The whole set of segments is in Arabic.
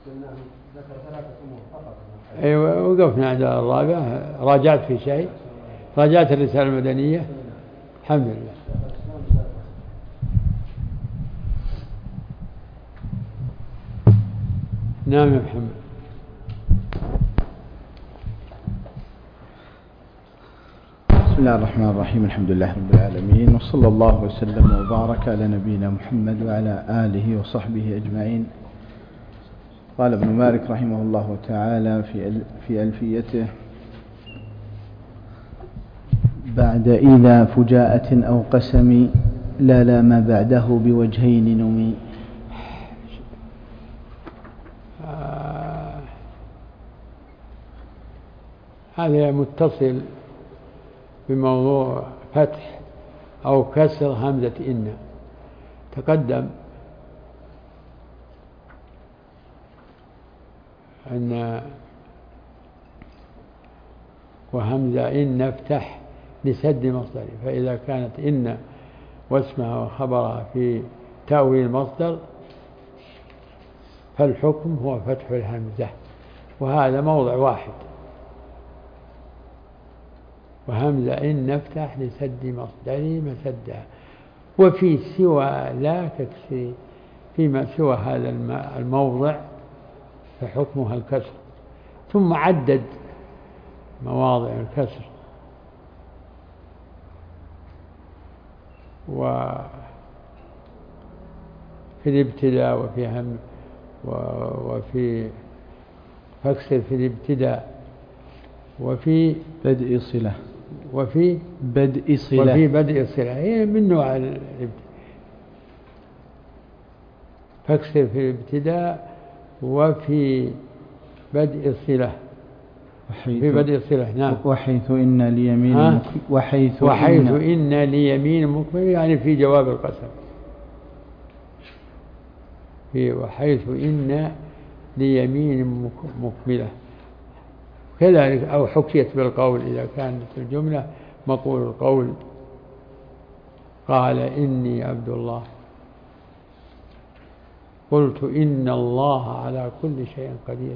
ذكر 3 أمور فقط. أيوة، وقفنا عند الرابع. راجعت في شيء؟ راجعت الرسالة المدنية. الحمد لله. نعم يا محمد. بسم الله الرحمن الرحيم. الحمد لله رب العالمين، وصلى الله وسلم وبارك على نبينا محمد وعلى آله وصحبه أجمعين. قال ابن مالك رحمه الله تعالى في ألفيته: بعد إذا فجاءة أو قسم لا ما بعده بوجهين نمي. هذا متصل بموضوع فتح أو كسر همزة إن. تقدم أن وهمزة إن نفتح لسد مصدر، فإذا كانت إن واسمها وخبرها في تأويل المصدر فالحكم هو فتح الهمزة، وهذا موضع واحد. وهمزة إن نفتح لسد مصدر مسدها، وفي سوى لا تكسر، فيما سوى هذا الموضع فحكمها الكسر. ثم عدد مواضع الكسر، وفي الابتداء وفي فاكسر في الابتداء، وفي بدء صلة، وفي بدء صلة هي من نوع فاكسر في الابتداء وفي بدء صلة. في بدء صلة. نعم. وحيث إن ليمين وحيث إن ليمين مكمل، يعني في جواب القسم. وحيث إن ليمين مكملة كذلك. أو حكيت بالقول إذا كانت الجملة مقول القول: قال إني عبد الله، قلت إن الله على كل شيء قدير.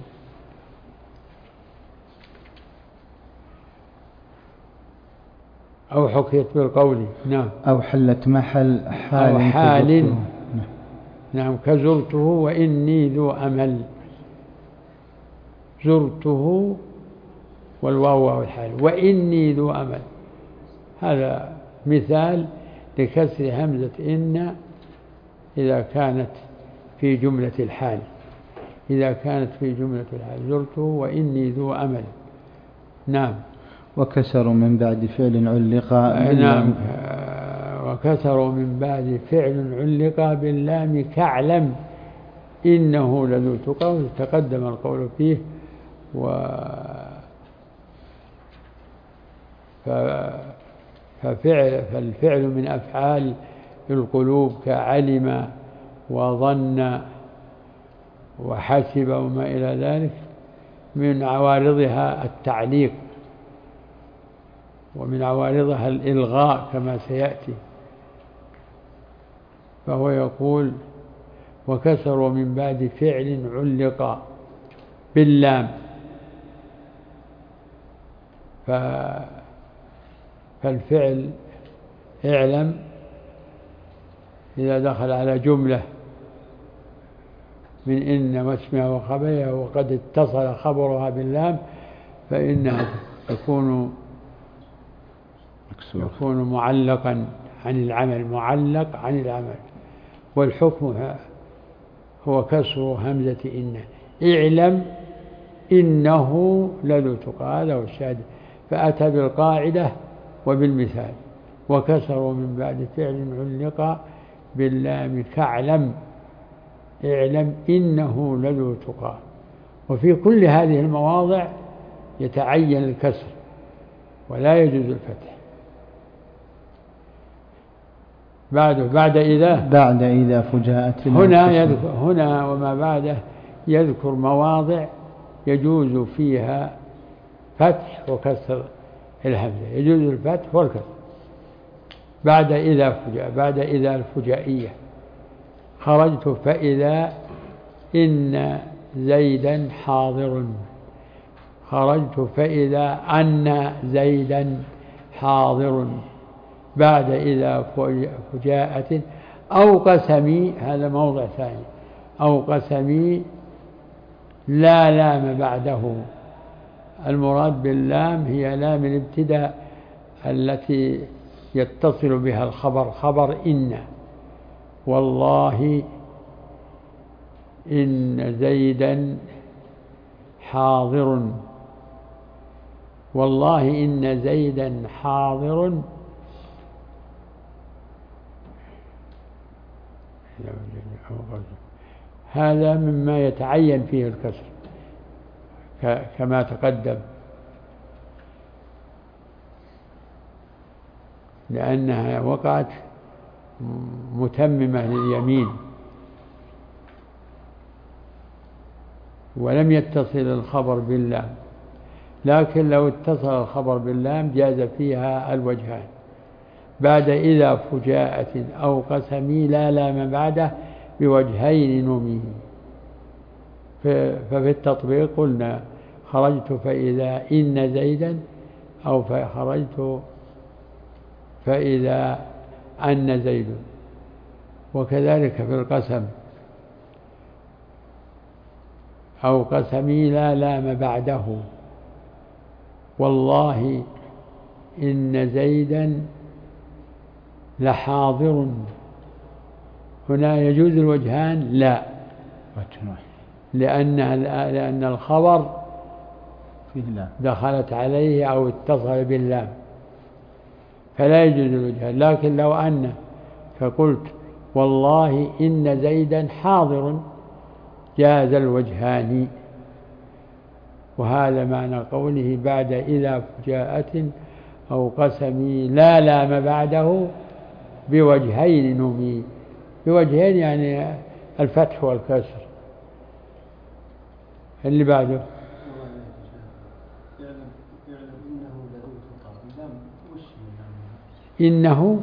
أو حكيت بالقول. نعم. أو حلت محل حال. نعم. كزرته وإني ذو أمل. زرته والواو والحال، وإني ذو أمل. هذا مثال لكسر همزة إن إذا كانت في جملة الحال. إذا كانت في جملة الحال: زرته وإني ذو أمل. نعم. وكسر من بعد فعل علق. نعم. وكسر من بعد فعل علق باللام كعلم إنه لذو تقى. تقدم القول فيه. فالفعل من أفعال القلوب كعلم وظن وحسب وما إلى ذلك، من عوارضها التعليق، ومن عوارضها الإلغاء كما سيأتي. فهو يقول: وكسر من بعد فعل علق باللام. فالفعل اعلم إذا دخل على جملة من إن واسمها وخبرها وقد اتصل خبرها باللام فإنها يكون معلقا عن العمل، معلق عن العمل. والحكم هو كسر همزة إن. اعلم إنه لذو تقى. هذا هو الشاهد. فأتى بالقاعدة وبالمثال: وكسر من بعد فعل علق باللام كعلم اعلم إنه لذو تقى. وفي كل هذه المواضع يتعين الكسر ولا يجوز الفتح. بعد إذا فجاءت. هنا وما بعده يذكر مواضع يجوز فيها فتح وكسر الهمزة. يجوز الفتح والكسر بعد إذا الفجائية: خرجت فإذا إن زيدا حاضر. خرجت فإذا أن زيدا حاضر بعد إذا فجاءة أو قسمي، هذا موضع ثاني، أو قسمي لا لام بعده. المراد باللام هي لام الابتداء التي يتصل بها الخبر، خبر إن. والله إن زيدا حاضر، والله إن زيدا حاضر. هذا مما يتعين فيه الكسر كما تقدم، لأنها وقعت متممة لليمين ولم يتصل الخبر باللام، لكن لو اتصل الخبر باللام جاز فيها الوجهان بعد إذا فجاءة أو قسمي لا لام بعده بوجهين نمي. ففي التطبيق قلنا خرجت فإذا إن زيدا، أو خرجت فإذا أن زيد. وكذلك في القسم أو قسمي لا لام بعده، والله إن زيدا لحاضر. هنا يجوز الوجهان؟ لا، لأن الخبر دخلت عليه أو اتصل باللام فلا يجوز الوجهان. لكن لو أن فقلت والله إن زيدا حاضر جاز الوجهان. وهذا معنى قوله بعد إذا فجاءة أو قسمي لا لام بعده بوجهين نمي. بوجهين يعني الفتح والكسر. اللي بعده إنه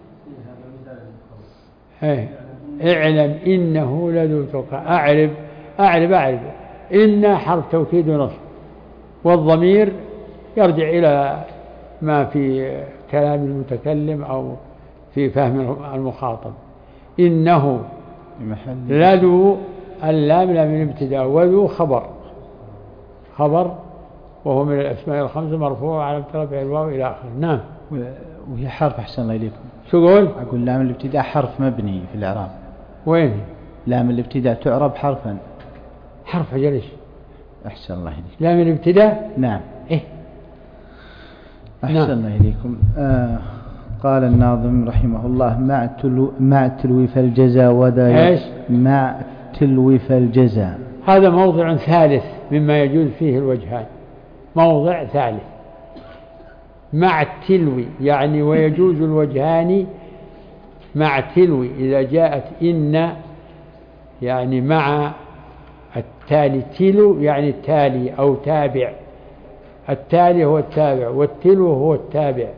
اعلم إنه لذو تقى. أعرب إن حرف توكيد ونصب، والضمير يرجع إلى ما في كلام المتكلم أو في فهم المخاطب. إنه لذو، اللام لام الابتداء، وذو خبر وهو من الأسماء الخمسة مرفوع على رفع الواو إلى آخره. نعم. وهي حرف أحسن الله إليكم. شو قول؟ أقول لام الابتداء حرف مبني في الإعراب. وين لام الابتداء تعرب حرفا؟ حرف جلش. أحسن الله إليكم. لام الابتداء؟ نعم. إيه؟ أحسن الله إليكم. قال الناظم رحمه الله مع تلويف الجزاء وذا. إيش؟ مع تلويف الجزاء. هذا موضع ثالث مما يجوز فيه الوجهان، موضع ثالث مع التلو، يعني ويجوز الوجهان مع التلو إذا جاءت إن، يعني مع التالي. تلو يعني التالي أو تابع. التالي هو التابع والتلو هو التابع.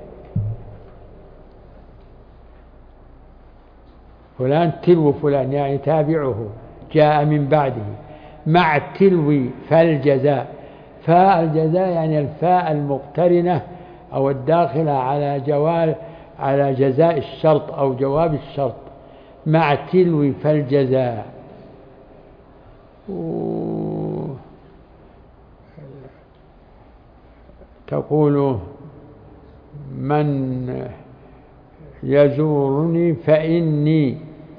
فلان تلو فلان يعني تابعه جاء من بعده. مع التلو فالجزاء. فاء الجزاء يعني الفاء المقترنة أو الداخلة على جزاء الشرط أو جواب الشرط. مع التلو فالجزاء. تقول من يزورني فإني،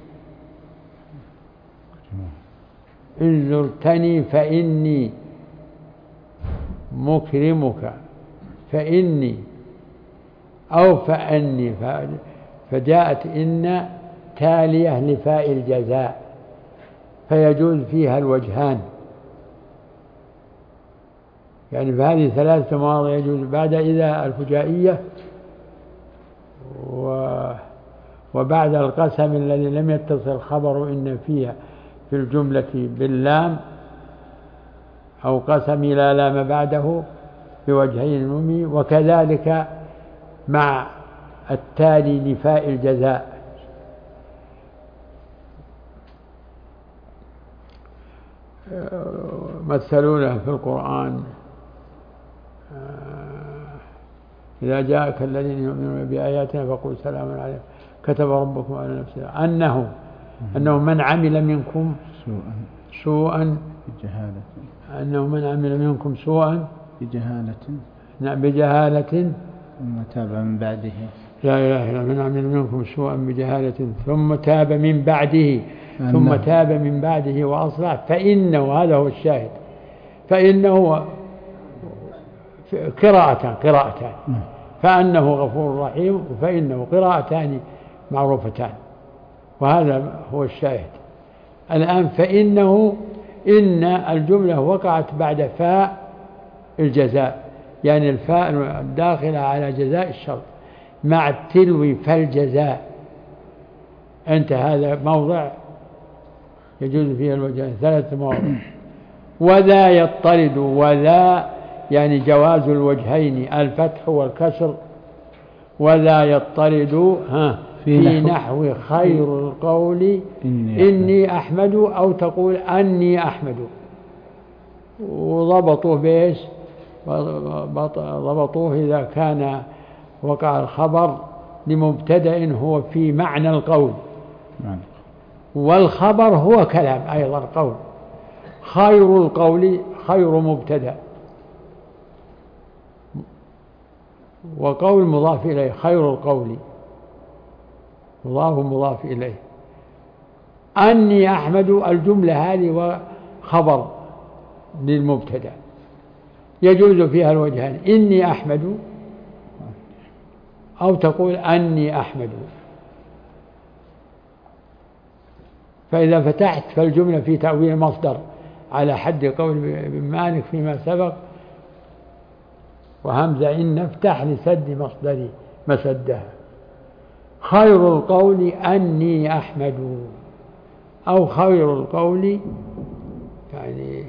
إن زرتني فإني مكرمك، فإني أو فأني. فجاءت إن تالية لفاء الجزاء فيجوز فيها الوجهان. يعني في هذه ثلاثة مواضع يجوز بعد إذا الفجائية وبعد القسم الذي لم يتصل خبر إن فيها في الجملة باللام، أو قسم لا لام بعده بوجهين نمي. وكذلك مع التالي لفاء الجزاء. مثلونه في القرآن إذا جاءك الذين يؤمنون بآياتنا فقل سلام عليكم كتب ربكم على نفسه أنه من عمل منكم سوءا بجهالة ثم تاب من بعده لا إله إلا من عمل منكم سوءا بجهالة ثم تاب من بعده ثم تاب من بعده وأصلح فإنه هذا هو الشاهد فإنه قراءتان فأنه غفور رحيم فإنه قراءتان معروفتان وهذا هو الشاهد الآن فإنه إن الجملة وقعت بعد فاء الجزاء يعني الفاء الداخلة على جزاء الشرط مع التلو فالجزاء أنت هذا موضع يجوز فيه الوجهان 3 مواضع وذا يضطرد وذا يعني جواز الوجهين الفتح والكسر وذا يضطرد في نحو خير القول إني أحمد أو تقول أني أحمد وضبطوه بإيش ضبطوه إذا كان وقع الخبر لمبتدأ هو في معنى القول والخبر هو كلام أيضا قول خير القول خير مبتدأ وقول مضاف إليه خير القول مضاف إليه أني أحمد الجملة هذه وخبر للمبتدأ يجوز فيها الوجهان إني أحمد أو تقول أني أحمد فإذا فتحت فالجملة في تأويل مصدر على حد قول ابن مالك فيما سبق وهمزة إن افتح لسد مصدري مسدها خير القول أني أحمد أو خير القول يعني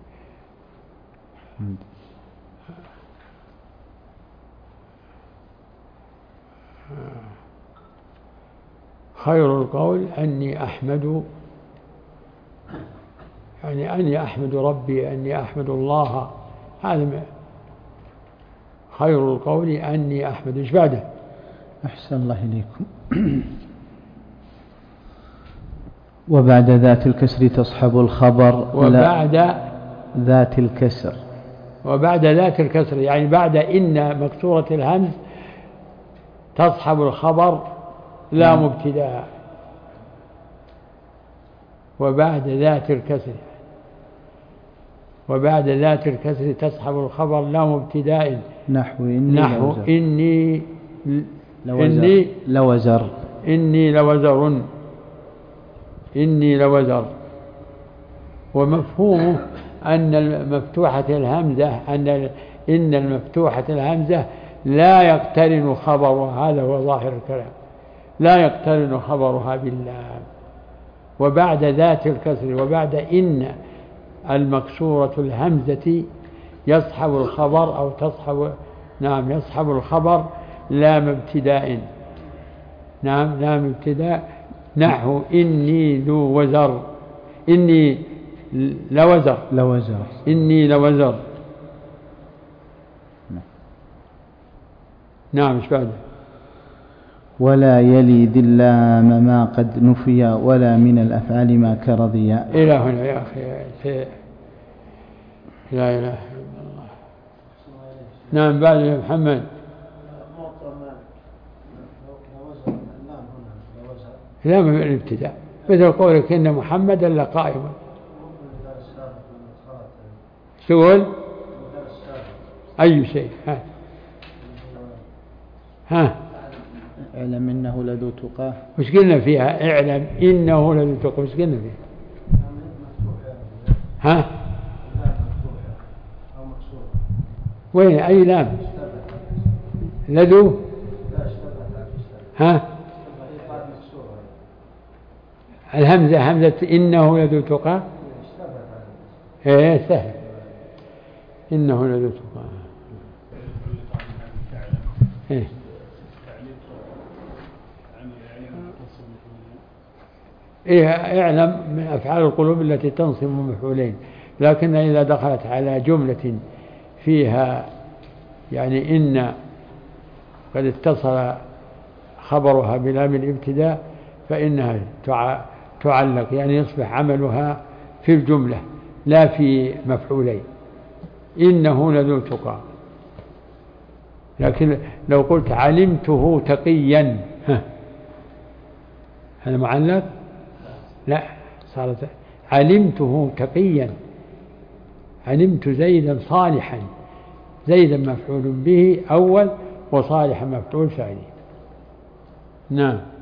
خير القول أني أحمد يعني أني أحمد ربي أني أحمد الله هذا خير القول أني أحمد إيش بعده أحسن الله إليكم وبعد ذات الكسر تصحب الخبر وبعد ذات الكسر يعني بعد إن مكسورة الهمز تصحب الخبر لا مبتداء وبعد ذات الكسر تصحب الخبر لا مبتداء نحو إني لوزر ومفهومه أن المفتوحة الهمزة لا يقترن خبرها هذا هو ظاهر الكلام لا يقترن خبرها باللام وبعد ذات الكسر وبعد إن المكسورة الهمزة يصحب الخبر أو يصحب الخبر لا مبتداء نحو إني لوزر إني لوزر إيش بعده ولا يلي ذي اللام ما قد نفي ولا من الأفعال ما كرضيا إلى هنا يا أخي لا إله إلا الله بعد يا محمد لا من الابتداء مثل قولك إن محمدا لقائم تقول أي شيء ها اعلم إنه لذو تقاه وش قلنا فيها اعلم إنه لذو تقاه وش قلنا فيها وين أي لام لذو الهمزة همزة إنه لذو تقاه سهل إنه لذو تقاه إيه اعلم من أفعال القلوب التي تنصب مفعولين، لكن إذا دخلت على جملة فيها يعني إن قد اتصل خبرها بلام الابتداء فإنها تعلق، يعني يصبح عملها في الجملة لا في مفعولين. إنه لذو تقى، لكن لو قلت علمته تقيا هذا معلق؟ لا، صارت علمته تقيا، علمت زيدا صالحا، زيدا مفعول به أول وصالحا مفعول ثاني. نعم.